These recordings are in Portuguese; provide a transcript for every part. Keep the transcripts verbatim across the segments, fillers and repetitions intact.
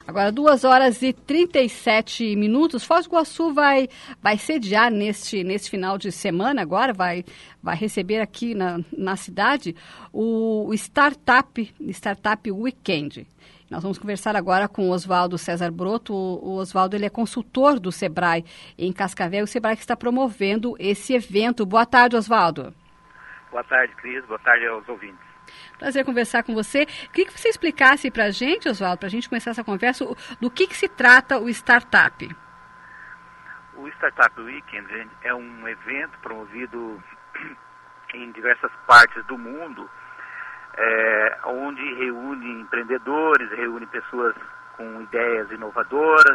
Agora, duas horas e trinta e sete minutos. Foz do Iguaçu vai, vai sediar neste, neste final de semana agora, vai, vai receber aqui na, na cidade o, o Startup, Startup Weekend. Nós vamos conversar agora com o Oswaldo César Broto. O, o Oswaldo, ele é consultor do Sebrae em Cascavel, o Sebrae que está promovendo esse evento. Boa tarde, Oswaldo. Boa tarde, Cris. Boa tarde aos ouvintes. Prazer conversar com você. Queria que você explicasse para a gente, Oswaldo, para a gente começar essa conversa, do que, que se trata o Startup. O Startup Weekend é um evento promovido em diversas partes do mundo, é, onde reúne empreendedores, reúne pessoas com ideias inovadoras,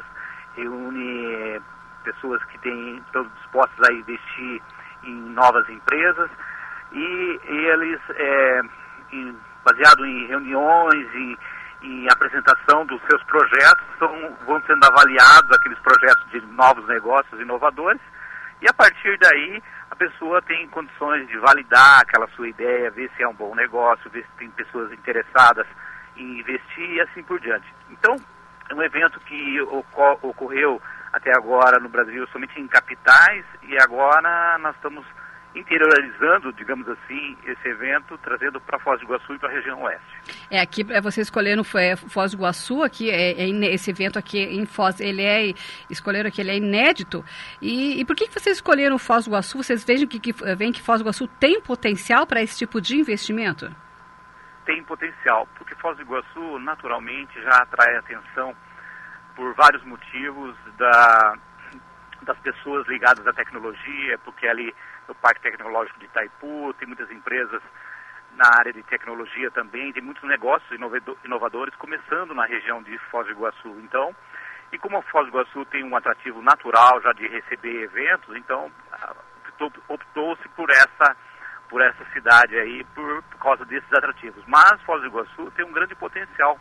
reúne pessoas que têm, estão dispostas a investir em novas empresas, e, e eles... É, Em, baseado em reuniões e em apresentação dos seus projetos, são, vão sendo avaliados aqueles projetos de novos negócios inovadores, e a partir daí a pessoa tem condições de validar aquela sua ideia, ver se é um bom negócio, ver se tem pessoas interessadas em investir e assim por diante. Então, é um evento que ocor- ocorreu até agora no Brasil somente em capitais, e agora nós estamos interiorizando, digamos assim, esse evento, trazendo para Foz do Iguaçu e para a região oeste. É, aqui é, você escolheram foi, Foz do Iguaçu, aqui, é, é, esse evento aqui em Foz, ele é, escolheram aqui, ele é inédito. E, e por que, que vocês escolheram Foz do Iguaçu? Vocês vejam que, que, veem que Foz do Iguaçu tem potencial para esse tipo de investimento? Tem potencial, porque Foz do Iguaçu, naturalmente, já atrai atenção por vários motivos da, das pessoas ligadas à tecnologia, porque ali no Parque Tecnológico de Itaipu, tem muitas empresas na área de tecnologia também, tem muitos negócios inovadores começando na região de Foz do Iguaçu. Então, e como a Foz do Iguaçu tem um atrativo natural já de receber eventos, então optou-se por essa, por essa cidade aí, por, por causa desses atrativos. Mas Foz do Iguaçu tem um grande potencial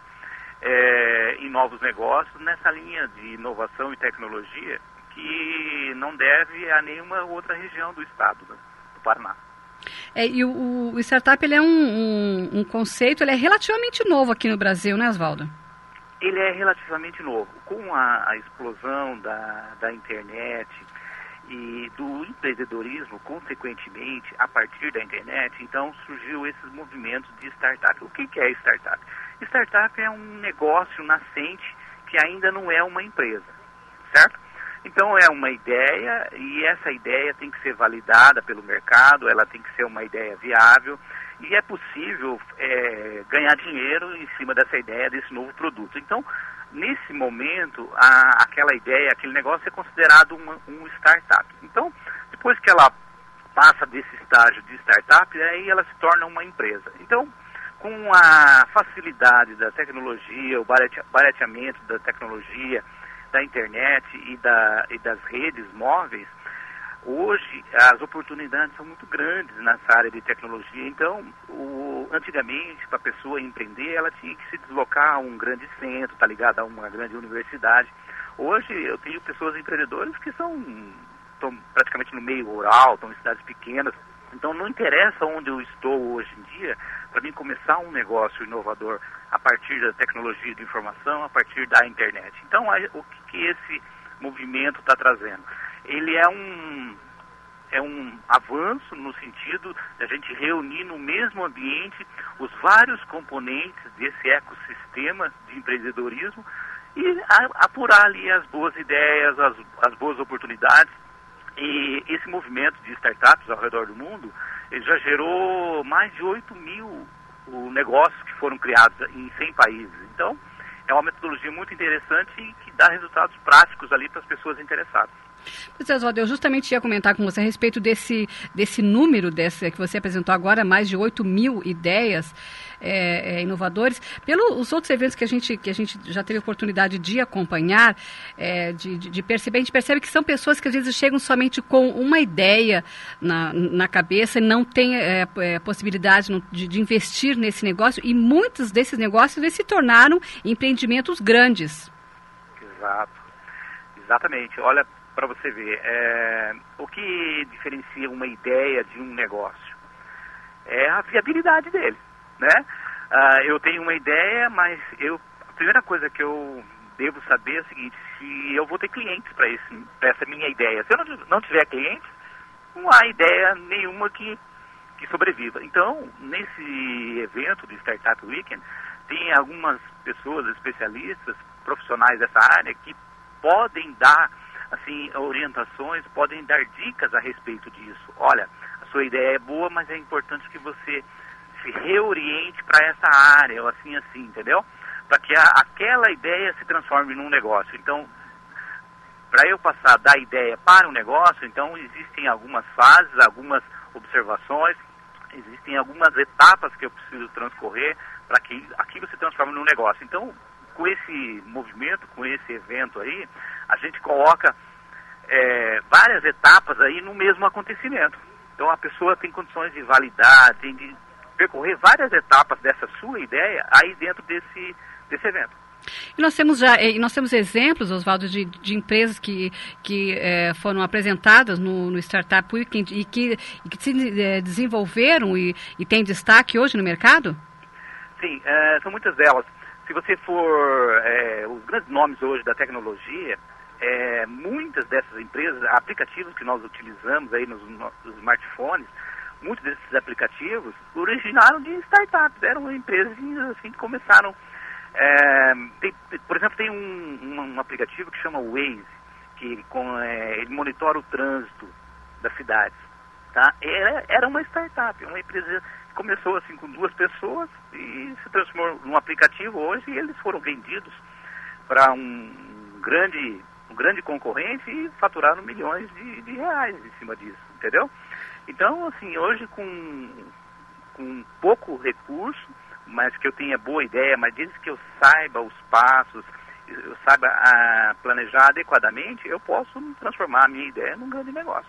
é, em novos negócios, nessa linha de inovação e tecnologia, que não deve a nenhuma outra região do estado, né, do Paraná. É, e o, o Startup, ele é um, um, um conceito, ele é relativamente novo aqui no Brasil, né, Oswaldo? Ele é relativamente novo. Com a, a explosão da, da internet e do empreendedorismo, consequentemente, a partir da internet, então surgiu esses movimentos de startup. O que, que é startup? Startup é um negócio nascente que ainda não é uma empresa, certo? Então é uma ideia, e essa ideia tem que ser validada pelo mercado, ela tem que ser uma ideia viável, e é possível é, ganhar dinheiro em cima dessa ideia, desse novo produto. Então, nesse momento, a, aquela ideia, aquele negócio é considerado uma, um startup. Então, depois que ela passa desse estágio de startup, aí ela se torna uma empresa. Então, com a facilidade da tecnologia, o barateamento da tecnologia, da internet e, da, e das redes móveis, hoje as oportunidades são muito grandes nessa área de tecnologia. Então, o, antigamente, para a pessoa empreender, ela tinha que se deslocar a um grande centro, tá ligado a uma grande universidade. Hoje, eu tenho pessoas empreendedoras que são, estão praticamente no meio rural, estão em cidades pequenas. Então, não interessa onde eu estou hoje em dia, para mim começar um negócio inovador a partir da tecnologia de informação, a partir da internet. Então, o que, que esse movimento está trazendo? Ele é um, é um avanço no sentido de a gente reunir no mesmo ambiente os vários componentes desse ecossistema de empreendedorismo e apurar ali as boas ideias, as, as boas oportunidades. E esse movimento de startups ao redor do mundo, ele já gerou mais de oito mil negócios que foram criados em cem países. Então, é uma metodologia muito interessante e que dá resultados práticos ali para as pessoas interessadas. Pois é, Oswaldo, eu justamente ia comentar com você a respeito desse, desse número desse, que você apresentou agora, mais de oito mil ideias é, é, inovadores. Pelos outros eventos que a gente, que a gente já teve oportunidade de acompanhar, é, de, de, de perceber, a gente percebe que são pessoas que às vezes chegam somente com uma ideia na, na cabeça e não têm é, é, possibilidade de, de investir nesse negócio, e muitos desses negócios eles se tornaram empreendimentos grandes. Exato, exatamente. Olha, para você ver, é, o que diferencia uma ideia de um negócio é a viabilidade dele, né? Ah, eu tenho uma ideia, mas eu, a primeira coisa que eu devo saber o seguinte, se eu vou ter clientes para essa minha ideia. Se eu não, não tiver clientes, não há ideia nenhuma que, que sobreviva. Então, nesse evento do Startup Weekend, tem algumas pessoas, especialistas, profissionais dessa área, que podem dar assim, orientações, podem dar dicas a respeito disso. Olha, a sua ideia é boa, mas é importante que você se reoriente para essa área, ou assim, assim, entendeu? Para que a, aquela ideia se transforme num negócio. Então, para eu passar da ideia para o negócio, então existem algumas fases, algumas observações, existem algumas etapas que eu preciso transcorrer para que aquilo se transforme num negócio. Então, com esse movimento, com esse evento aí, a gente coloca é, várias etapas aí no mesmo acontecimento. Então, a pessoa tem condições de validar, tem de percorrer várias etapas dessa sua ideia aí dentro desse, desse evento. E nós temos já, e nós temos exemplos, Oswaldo, de, de empresas que, que é, foram apresentadas no, no Startup Weekend e que, e que se é, desenvolveram e, e têm destaque hoje no mercado? Sim, é, são muitas delas. Se você for, é, os grandes nomes hoje da tecnologia, é, muitas dessas empresas, aplicativos que nós utilizamos aí nos, nos smartphones, muitos desses aplicativos originaram de startups, eram empresas assim, que começaram. É, tem, por exemplo, tem um, um, um aplicativo que chama Waze, que com, é, ele monitora o trânsito das cidades. Tá? Era, era uma startup, uma empresa que começou assim, com duas pessoas e se transformou num aplicativo hoje, e eles foram vendidos para um grande, um grande concorrente e faturaram milhões de, de reais em cima disso, entendeu? Então, assim, hoje com, com pouco recurso, mas que eu tenha boa ideia, mas desde que eu saiba os passos, eu saiba a, planejar adequadamente, eu posso transformar a minha ideia num grande negócio.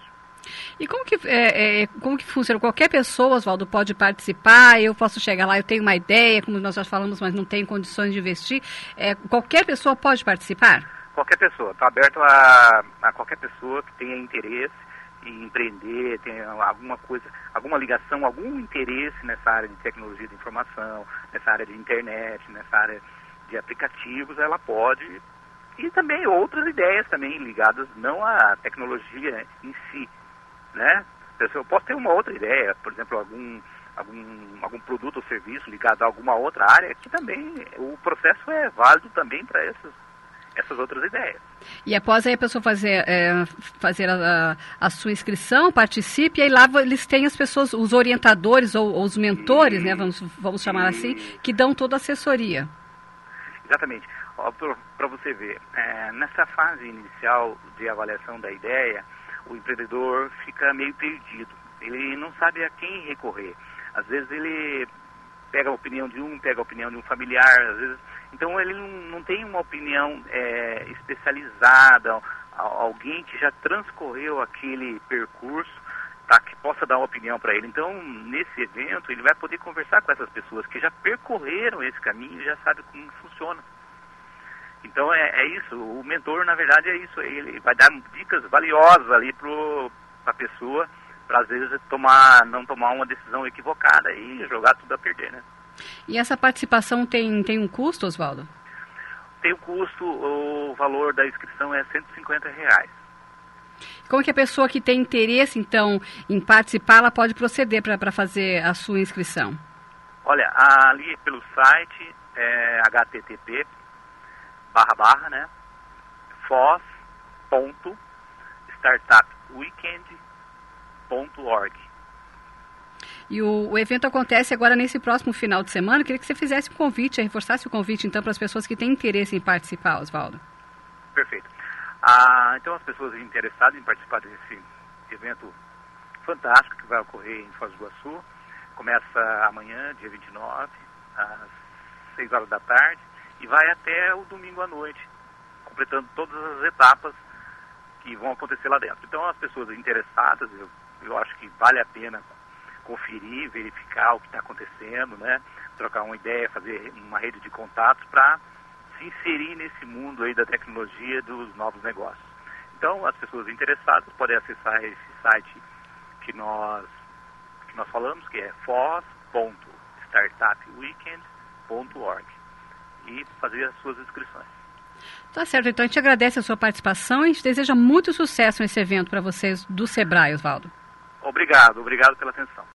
E como que, é, é, como que funciona? Qualquer pessoa, Oswaldo, pode participar, eu posso chegar lá, eu tenho uma ideia, como nós já falamos, mas não tenho condições de investir. É, qualquer pessoa pode participar? Qualquer pessoa, está aberto a, a qualquer pessoa que tenha interesse em empreender, tenha alguma coisa, alguma ligação, algum interesse nessa área de tecnologia de informação, nessa área de internet, nessa área de aplicativos, ela pode, e também outras ideias também ligadas não à tecnologia em si, né? Eu posso ter uma outra ideia, por exemplo, algum, algum, algum produto ou serviço ligado a alguma outra área, que também o processo é válido também para essas essas outras ideias. E após aí a pessoa fazer, é, fazer a, a sua inscrição, participe, e aí lá eles têm as pessoas, os orientadores ou, ou os mentores, e, né, vamos, vamos chamar e, assim, que dão toda a assessoria. Exatamente. Para você ver, é, nessa fase inicial de avaliação da ideia, o empreendedor fica meio perdido. Ele não sabe a quem recorrer. Às vezes ele pega a opinião de um, pega a opinião de um familiar, às vezes... Então ele não, não tem uma opinião é, especializada, alguém que já transcorreu aquele percurso, tá, que possa dar uma opinião para ele. Então, nesse evento, ele vai poder conversar com essas pessoas que já percorreram esse caminho e já sabem como funciona. Então é, é isso, o mentor na verdade é isso, ele vai dar dicas valiosas ali para a pessoa, para às vezes tomar, não tomar uma decisão equivocada e jogar tudo a perder, né? E essa participação tem, tem um custo, Oswaldo? Tem um custo, o valor da inscrição é cento e cinquenta reais. Como é que a pessoa que tem interesse, então, em participar, ela pode proceder para fazer a sua inscrição? Olha, ali pelo site, é h t t p barra barra, né, foz ponto startup weekend ponto org. E o, o evento acontece agora nesse próximo final de semana. Eu queria que você fizesse um convite, reforçasse o convite, então, para as pessoas que têm interesse em participar, Oswaldo. Perfeito. Ah, então, as pessoas interessadas em participar desse evento fantástico que vai ocorrer em Foz do Iguaçu, começa amanhã, dia vinte e nove, às seis horas da tarde, e vai até o domingo à noite, completando todas as etapas que vão acontecer lá dentro. Então, as pessoas interessadas, eu, eu acho que vale a pena conferir, verificar o que está acontecendo, né? Trocar uma ideia, fazer uma rede de contatos para se inserir nesse mundo aí da tecnologia, dos novos negócios. Então, as pessoas interessadas podem acessar esse site que nós, que nós falamos, que é foz ponto startup weekend ponto org, e fazer as suas inscrições. Tá certo, então a gente agradece a sua participação e a gente deseja muito sucesso nesse evento para vocês do Sebrae, Oswaldo. Obrigado, obrigado pela atenção.